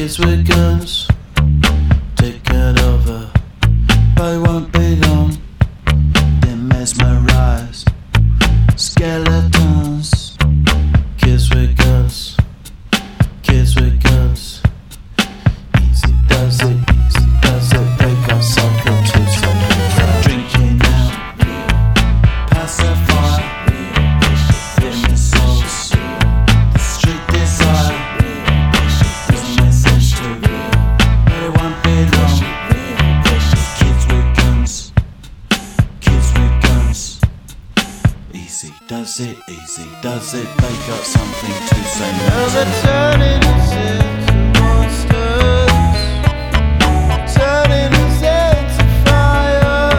Kids with guns taking over, but it won't be long. They mesmerize skeletons. Kids with guns, kids with guns. Easy does it, they got something to say. Drinking out, pacify, dimming souls, the street desire. There's a message to, but it won't be long. Kids with guns, kids with guns. Easy does it, they got something to say. Now they're turning us into monsters, turning us into fire,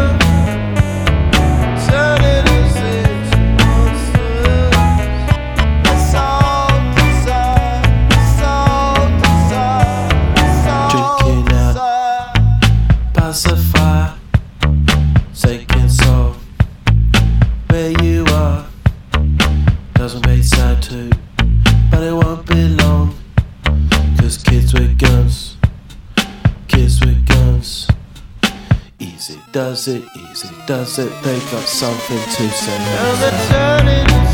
turning us into monsters. That's all desire, that's all desire, that's all drinking out, pacify, taking soul. Where you are doesn't make sad too, but it won't be long. Cause kids with guns, kids with guns. Easy does it, they got something to say. Now they're turning